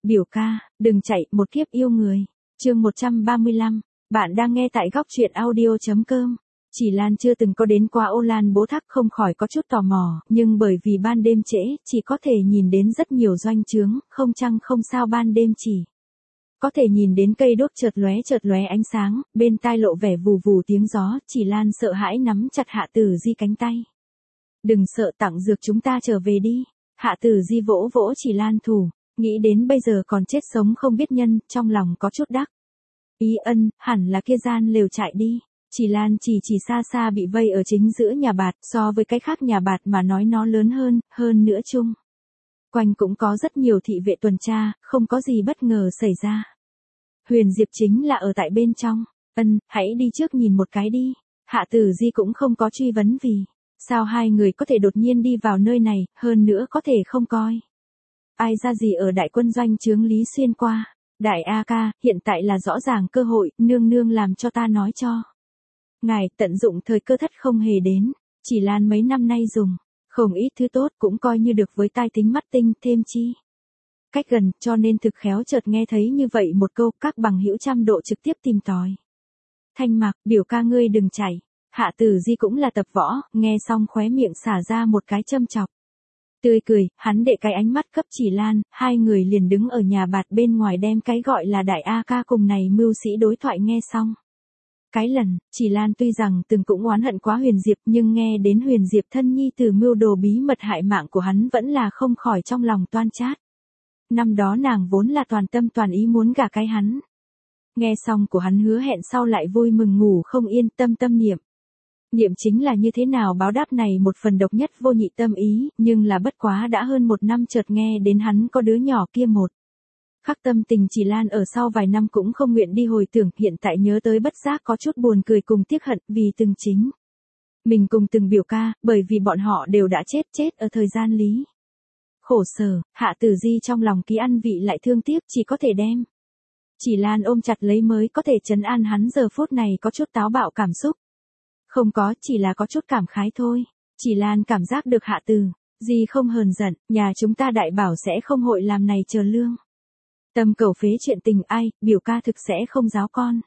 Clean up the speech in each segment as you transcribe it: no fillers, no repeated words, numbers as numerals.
Biểu ca, đừng chạy, một kiếp yêu người. Chương 135, bạn đang nghe tại góc truyện audio.com. Chỉ Lan chưa từng có đến qua Ô Lan Bố Thác không khỏi có chút tò mò, nhưng bởi vì ban đêm trễ, chỉ có thể nhìn đến rất nhiều doanh trướng, không chăng không sao ban đêm chỉ có thể nhìn đến cây đuốc chợt lóe ánh sáng, bên tai lộ vẻ vù vù tiếng gió, Chỉ Lan sợ hãi nắm chặt Hạ Tử Di cánh tay. Đừng sợ, tặng dược chúng ta trở về đi. Hạ Tử Di vỗ vỗ Chỉ Lan thủ, nghĩ đến bây giờ còn chết sống không biết nhân, trong lòng có chút đắc ý. Hẳn là kia gian lều chạy đi. Chỉ Lan chỉ xa xa bị vây ở chính giữa nhà bạt, so với cái khác nhà bạt mà nói nó lớn hơn nữa chung quanh cũng có rất nhiều thị vệ tuần tra, không có gì bất ngờ xảy ra. Huyền Diệp chính là ở tại bên trong. Hãy đi trước nhìn một cái đi. Hạ Tử Di cũng không có truy vấn vì sao hai người có thể đột nhiên đi vào nơi này, hơn nữa có thể không coi ai ra gì ở đại quân doanh trướng Lý Xuyên qua. Đại A ca, hiện tại là rõ ràng cơ hội, nương nương làm cho ta nói cho ngài tận dụng thời cơ thất không hề đến. Chỉ Lan mấy năm nay dùng không ít thứ tốt, cũng coi như được với tai tính mắt tinh, thêm chi cách gần, cho nên thực khéo chợt nghe thấy như vậy một câu, các bằng hữu trăm độ trực tiếp tìm tòi. Thanh Mạc, biểu ca ngươi đừng chạy. Hạ Tử Di cũng là tập võ, nghe xong khóe miệng xả ra một cái châm chọc tươi cười, hắn đệ cái ánh mắt cấp Chỉ Lan, hai người liền đứng ở nhà bạt bên ngoài đem cái gọi là đại A ca cùng này mưu sĩ đối thoại nghe xong. Cái lần, Chỉ Lan tuy rằng từng cũng oán hận quá Huyền Diệp, nhưng nghe đến Huyền Diệp thân nhi từ mưu đồ bí mật hại mạng của hắn vẫn là không khỏi trong lòng toan chát. Năm đó nàng vốn là toàn tâm toàn ý muốn gả cái hắn. Nghe xong của hắn hứa hẹn sau lại vui mừng ngủ không yên, tâm niệm. Niệm chính là như thế nào báo đáp này một phần độc nhất vô nhị tâm ý, nhưng là bất quá đã hơn một năm chợt nghe đến hắn có đứa nhỏ kia một khắc tâm tình Chỉ Lan ở sau vài năm cũng không nguyện đi hồi tưởng, hiện tại nhớ tới bất giác có chút buồn cười cùng tiếc hận, vì từng chính mình cùng từng biểu ca, bởi vì bọn họ đều đã chết ở thời gian lý khổ sở. Hạ Tử Di trong lòng ký ăn vị lại thương tiếc, chỉ có thể đem Chỉ Lan ôm chặt lấy mới có thể trấn an hắn giờ phút này có chút táo bạo cảm xúc. Không có, chỉ là có chút cảm khái thôi. Chỉ Lan cảm giác được Hạ Tử Di không hờn giận, nhà chúng ta đại bảo sẽ không hội làm này chờ lương tâm cầu phế chuyện tình ai, biểu ca thực sẽ không giáo con.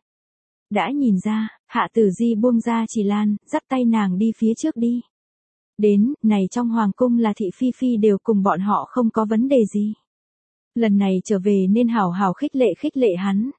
Đã nhìn ra, Hạ Tử Di buông ra Chỉ Lan, dắt tay nàng đi phía trước đi. Đến, này trong hoàng cung là thị phi đều cùng bọn họ không có vấn đề gì. Lần này trở về nên hảo hảo khích lệ hắn.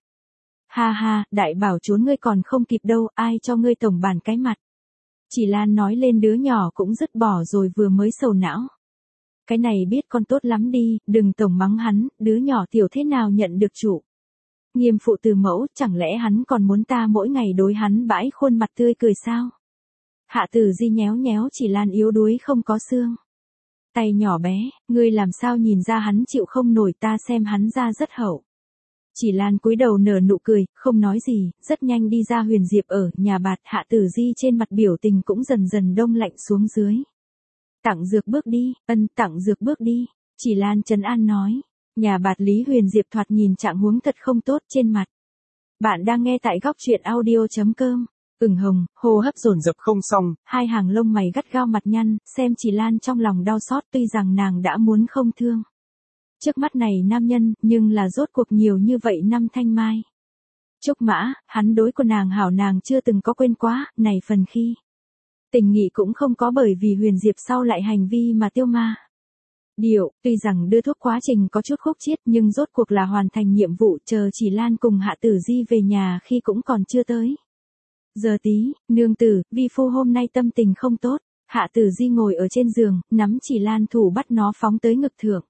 Ha, đại bảo chúa ngươi còn không kịp đâu, ai cho ngươi tổng bản cái mặt. Chỉ Lan nói lên đứa nhỏ cũng dứt bỏ rồi vừa mới sầu não. Cái này biết con tốt lắm đi, đừng tổng mắng hắn, đứa nhỏ tiểu thế nào nhận được chủ nghiêm phụ từ mẫu, chẳng lẽ hắn còn muốn ta mỗi ngày đối hắn bãi khuôn mặt tươi cười sao? Hạ Tử Di nhéo Chỉ Lan yếu đuối không có xương tay nhỏ bé, ngươi làm sao nhìn ra hắn chịu không nổi, ta xem hắn ra rất hậu. Chỉ Lan cúi đầu nở nụ cười, không nói gì, rất nhanh đi ra Huyền Diệp ở nhà bạt. Hạ Tử Di trên mặt biểu tình cũng dần đông lạnh xuống dưới. Tặng dược bước đi, tặng dược bước đi. Chỉ Lan trấn an nói. Nhà bạt Lý Huyền Diệp thoạt nhìn trạng huống thật không tốt trên mặt. Bạn đang nghe tại góc truyện audio.com. Ửng hồng, hô hấp dồn dập không xong, hai hàng lông mày gắt gao mặt nhăn, xem Chỉ Lan trong lòng đau xót, tuy rằng nàng đã muốn không thương trước mắt này nam nhân, nhưng là rốt cuộc nhiều như vậy năm thanh mai trúc mã, hắn đối của nàng hảo nàng chưa từng có quên quá, này phần khi tình nghị cũng không có bởi vì Huyền Diệp sau lại hành vi mà tiêu ma điệu. Tuy rằng đưa thuốc quá trình có chút khúc chiết, nhưng rốt cuộc là hoàn thành nhiệm vụ, chờ Chỉ Lan cùng Hạ Tử Di về nhà khi cũng còn chưa tới giờ tí. Nương tử, vi phu hôm nay tâm tình không tốt. Hạ Tử Di ngồi ở trên giường, nắm Chỉ Lan thủ bắt nó phóng tới ngực thượng.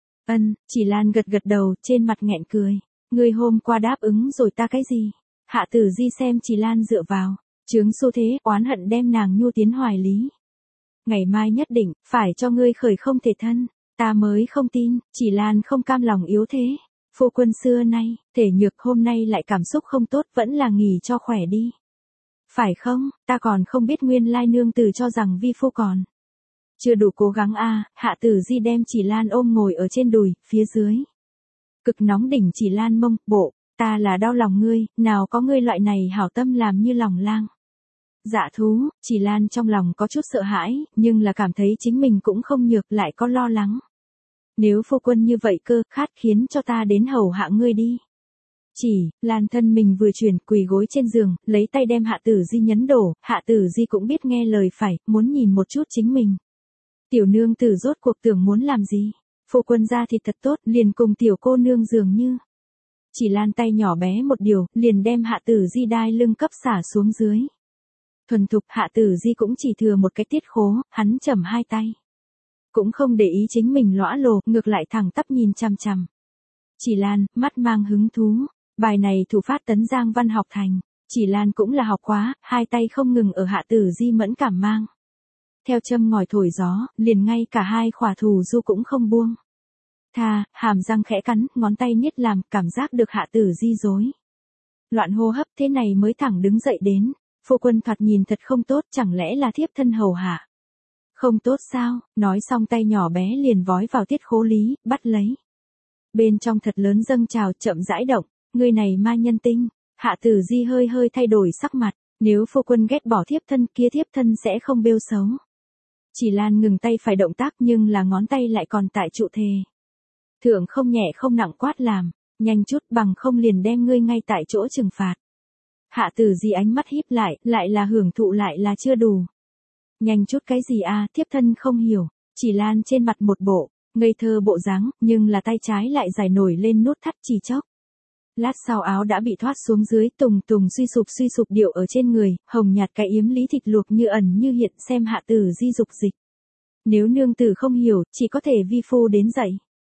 Chỉ Lan gật đầu, trên mặt nghẹn cười. Ngươi hôm qua đáp ứng rồi ta cái gì? Hạ Tử Di xem Chỉ Lan dựa vào chướng xu thế, oán hận đem nàng nhu tiến hoài lý. Ngày mai nhất định phải cho ngươi khởi không thể thân, ta mới không tin. Chỉ Lan không cam lòng yếu thế. Phu quân xưa nay thể nhược, hôm nay lại cảm xúc không tốt, vẫn là nghỉ cho khỏe đi. Phải không, ta còn không biết nguyên lai nương tử cho rằng vi phu còn chưa đủ cố gắng a. Hạ Tử Di đem Chỉ Lan ôm ngồi ở trên đùi, phía dưới cực nóng đỉnh Chỉ Lan mông, bộ, ta là đau lòng ngươi, nào có ngươi loại này hảo tâm làm như lòng lang dạ thú. Chỉ Lan trong lòng có chút sợ hãi, nhưng là cảm thấy chính mình cũng không nhược, lại có lo lắng. Nếu phu quân như vậy cơ, khát khiến cho ta đến hầu hạ ngươi đi. Chỉ, Lan thân mình vừa chuyển, quỳ gối trên giường, lấy tay đem Hạ Tử Di nhấn đổ, Hạ Tử Di cũng biết nghe lời phải, muốn nhìn một chút chính mình. Tiểu nương tử rốt cuộc tưởng muốn làm gì? Phu quân ra thì thật tốt, liền cùng tiểu cô nương dường như. Chỉ Lan tay nhỏ bé một điều, liền đem Hạ Tử Di đai lưng cấp xả xuống dưới. Thuần thục Hạ Tử Di cũng chỉ thừa một cái tiết khố, hắn chầm hai tay. Cũng không để ý chính mình lõa lồ, ngược lại thẳng tắp nhìn chằm chằm. Chỉ Lan, mắt mang hứng thú. Bài này thủ phát tấn Giang Văn học thành. Chỉ Lan cũng là học quá, hai tay không ngừng ở Hạ Tử Di mẫn cảm mang. Theo châm ngòi thổi gió, liền ngay cả hai khỏa thủ du cũng không buông. Hàm răng khẽ cắn, ngón tay niết làm, cảm giác được Hạ Tử Di rối loạn hô hấp, thế này mới thẳng đứng dậy đến. Phu quân thoạt nhìn thật không tốt, chẳng lẽ là thiếp thân hầu hạ? Không tốt sao? Nói xong tay nhỏ bé liền vói vào tiết khố lý, bắt lấy. Bên trong thật lớn dâng trào, chậm rãi động. Người này ma nhân tinh. Hạ Tử Di hơi hơi thay đổi sắc mặt. Nếu phu quân ghét bỏ thiếp thân kia, thiếp thân sẽ không bêu xấu. Chỉ Lan ngừng tay phải động tác, nhưng là ngón tay lại còn tại trụ thề. Thượng không nhẹ không nặng quát làm. Nhanh chút, bằng không liền đem ngươi ngay tại chỗ trừng phạt. Hạ Tử Di ánh mắt híp lại là hưởng thụ lại là chưa đủ. Nhanh chút cái gì à, thiếp thân không hiểu. Chỉ Lan trên mặt một bộ ngây thơ bộ dáng, nhưng là tay trái lại giải nổi lên nút thắt chỉ chốc. Lát sau áo đã bị thoát xuống dưới, tùng tùng suy sụp điệu ở trên người, hồng nhạt cái yếm lý thịt luộc như ẩn như hiện, xem Hạ Tử Di dục dịch. Nếu nương tử không hiểu, chỉ có thể vi phu đến dạy.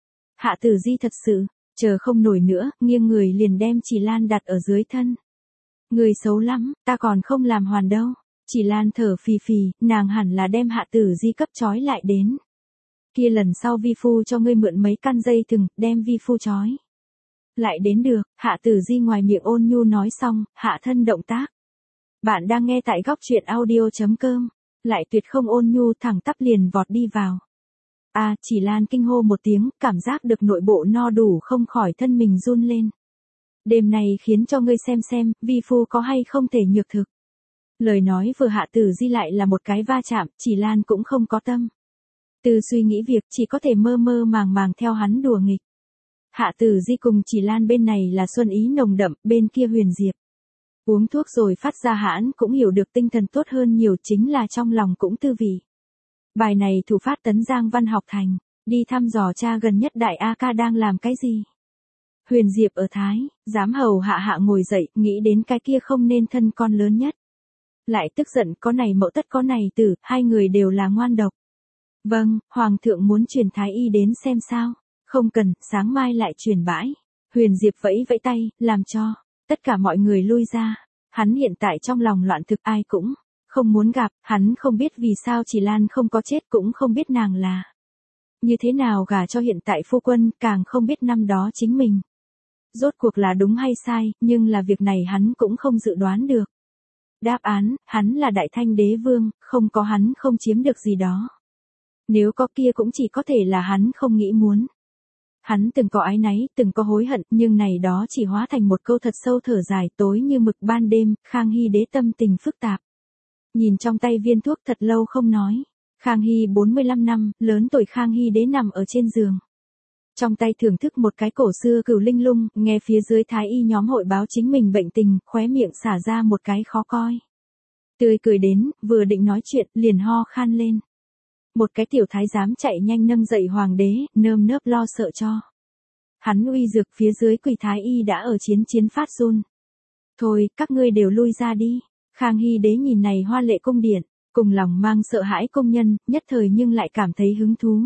Hạ Tử Di thật sự chờ không nổi nữa, nghiêng người liền đem Chỉ Lan đặt ở dưới thân. Người xấu lắm, ta còn không làm hoàn đâu. Chỉ Lan thở phì phì, nàng hẳn là đem Hạ Tử Di cấp trói lại đến. Kia lần sau vi phu cho ngươi mượn mấy căn dây thừng, đem vi phu trói lại đến được. Hạ Tử Di ngoài miệng ôn nhu nói xong, hạ thân động tác. Bạn đang nghe tại góc truyện audio.com. Lại tuyệt không ôn nhu, thẳng tắp liền vọt đi vào. Chỉ Lan kinh hô một tiếng, cảm giác được nội bộ no đủ, không khỏi thân mình run lên. Đêm này khiến cho ngươi xem, vi phu có hay không thể nhược thực. Lời nói vừa Hạ Tử Di lại là một cái va chạm, Chỉ Lan cũng không có tâm. Từ suy nghĩ việc, chỉ có thể mơ mơ màng theo hắn đùa nghịch. Hạ Tử Di cùng Chỉ Lan bên này là xuân ý nồng đậm, bên kia Huyền Diệp. Uống thuốc rồi phát ra hãn, cũng hiểu được tinh thần tốt hơn nhiều, chính là trong lòng cũng tư vị. Bài này thủ phát tấn Giang Văn học thành, đi thăm dò cha gần nhất đại A ca đang làm cái gì. Huyền Diệp ở Thái, dám hầu hạ ngồi dậy, nghĩ đến cái kia không nên thân con lớn nhất. Lại tức giận, có này mẫu tất có này tử, hai người đều là ngoan độc. Vâng, Hoàng thượng muốn truyền Thái y đến xem sao. Không cần, sáng mai lại truyền bãi. Huyền Diệp vẫy tay, làm cho tất cả mọi người lui ra. Hắn hiện tại trong lòng loạn thực, ai cũng không muốn gặp. Hắn không biết vì sao Chỉ Lan không có chết, cũng không biết nàng là như thế nào gả cho hiện tại phu quân, càng không biết năm đó chính mình rốt cuộc là đúng hay sai, nhưng là việc này hắn cũng không dự đoán được. Đáp án, hắn là Đại Thanh đế vương, không có hắn không chiếm được gì đó. Nếu có kia cũng chỉ có thể là hắn không nghĩ muốn. Hắn từng có áy náy, từng có hối hận, nhưng này đó chỉ hóa thành một câu thật sâu thở dài, tối như mực ban đêm. Khang Hy đế tâm tình phức tạp. Nhìn trong tay viên thuốc thật lâu không nói. Khang Hy 45 năm, lớn tuổi Khang Hy đế nằm ở trên giường. Trong tay thưởng thức một cái cổ xưa cửu linh lung, nghe phía dưới thái y nhóm hội báo chính mình bệnh tình, khóe miệng xả ra một cái khó coi. Tươi cười đến, vừa định nói chuyện, liền ho khan lên. Một cái tiểu thái giám chạy nhanh nâng dậy hoàng đế, nơm nớp lo sợ cho. Hắn uy dược phía dưới quỳ thái y đã ở chiến phát run. Thôi, các ngươi đều lui ra đi. Khang Hy đế nhìn này hoa lệ cung điện, cùng lòng mang sợ hãi công nhân, nhất thời nhưng lại cảm thấy hứng thú.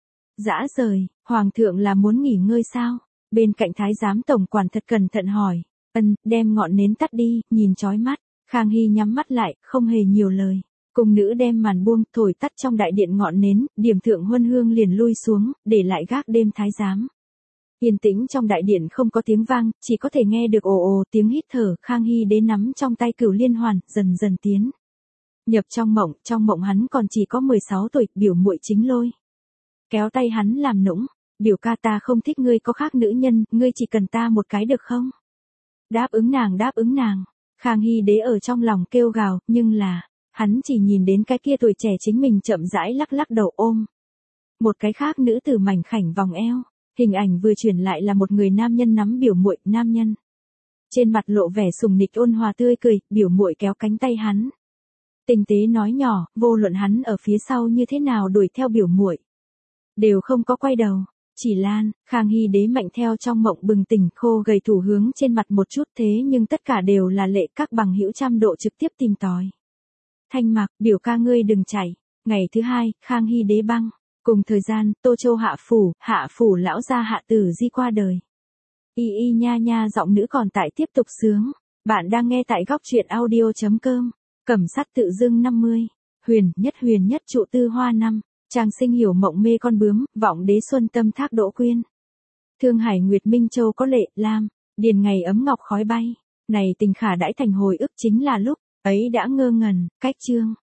Dã rời, hoàng thượng là muốn nghỉ ngơi sao? Bên cạnh thái giám tổng quản thật cẩn thận hỏi. Đem ngọn nến tắt đi, nhìn chói mắt. Khang Hy nhắm mắt lại, không hề nhiều lời. Cung nữ đem màn buông, thổi tắt trong đại điện ngọn nến, điểm thượng huân hương liền lui xuống, để lại gác đêm thái giám. Yên tĩnh trong đại điện không có tiếng vang, chỉ có thể nghe được ồ ồ tiếng hít thở. Khang Hy đế nắm trong tay cửu liên hoàn, dần dần tiến nhập trong mộng hắn còn chỉ có 16 tuổi, biểu muội Chính Lôi kéo tay hắn làm nũng, biểu ca ta không thích ngươi có khác nữ nhân, ngươi chỉ cần ta một cái được không? Đáp ứng nàng. Khang Hy đế ở trong lòng kêu gào, nhưng là hắn chỉ nhìn đến cái kia tuổi trẻ chính mình chậm rãi lắc đầu ôm Một cái khác nữ tử mảnh khảnh vòng eo, hình ảnh vừa chuyển lại là một người nam nhân nắm biểu muội, nam nhân. Trên mặt lộ vẻ sùng nịch ôn hòa tươi cười, biểu muội kéo cánh tay hắn. Tinh tế nói nhỏ, vô luận hắn ở phía sau như thế nào đuổi theo biểu muội, đều không có quay đầu. Chỉ Lan, Khang Hy Đế mạnh theo trong mộng bừng tỉnh, khô gầy thủ hướng trên mặt một chút, thế nhưng tất cả đều là lệ, các bằng hữu trăm độ trực tiếp tìm tòi. Thanh Mặc, biểu ca ngươi đừng chạy. Ngày thứ hai, Khang Hy Đế băng. Cùng thời gian, Tô Châu hạ phủ lão gia Hạ Tử Di qua đời. Y y nha nha giọng nữ còn tại tiếp tục sướng. Bạn đang nghe tại góc truyện audio.com. Cẩm sát tự dưng 50. Huyền nhất trụ tư hoa năm. Trang sinh hiểu mộng mê con bướm, vọng đế xuân tâm thác đỗ quyên. Thương hải nguyệt minh châu có lệ, lam, điền ngày ấm ngọc khói bay. Này tình khả đãi thành hồi ức chính là lúc ấy đã ngơ ngẩn, cách chương.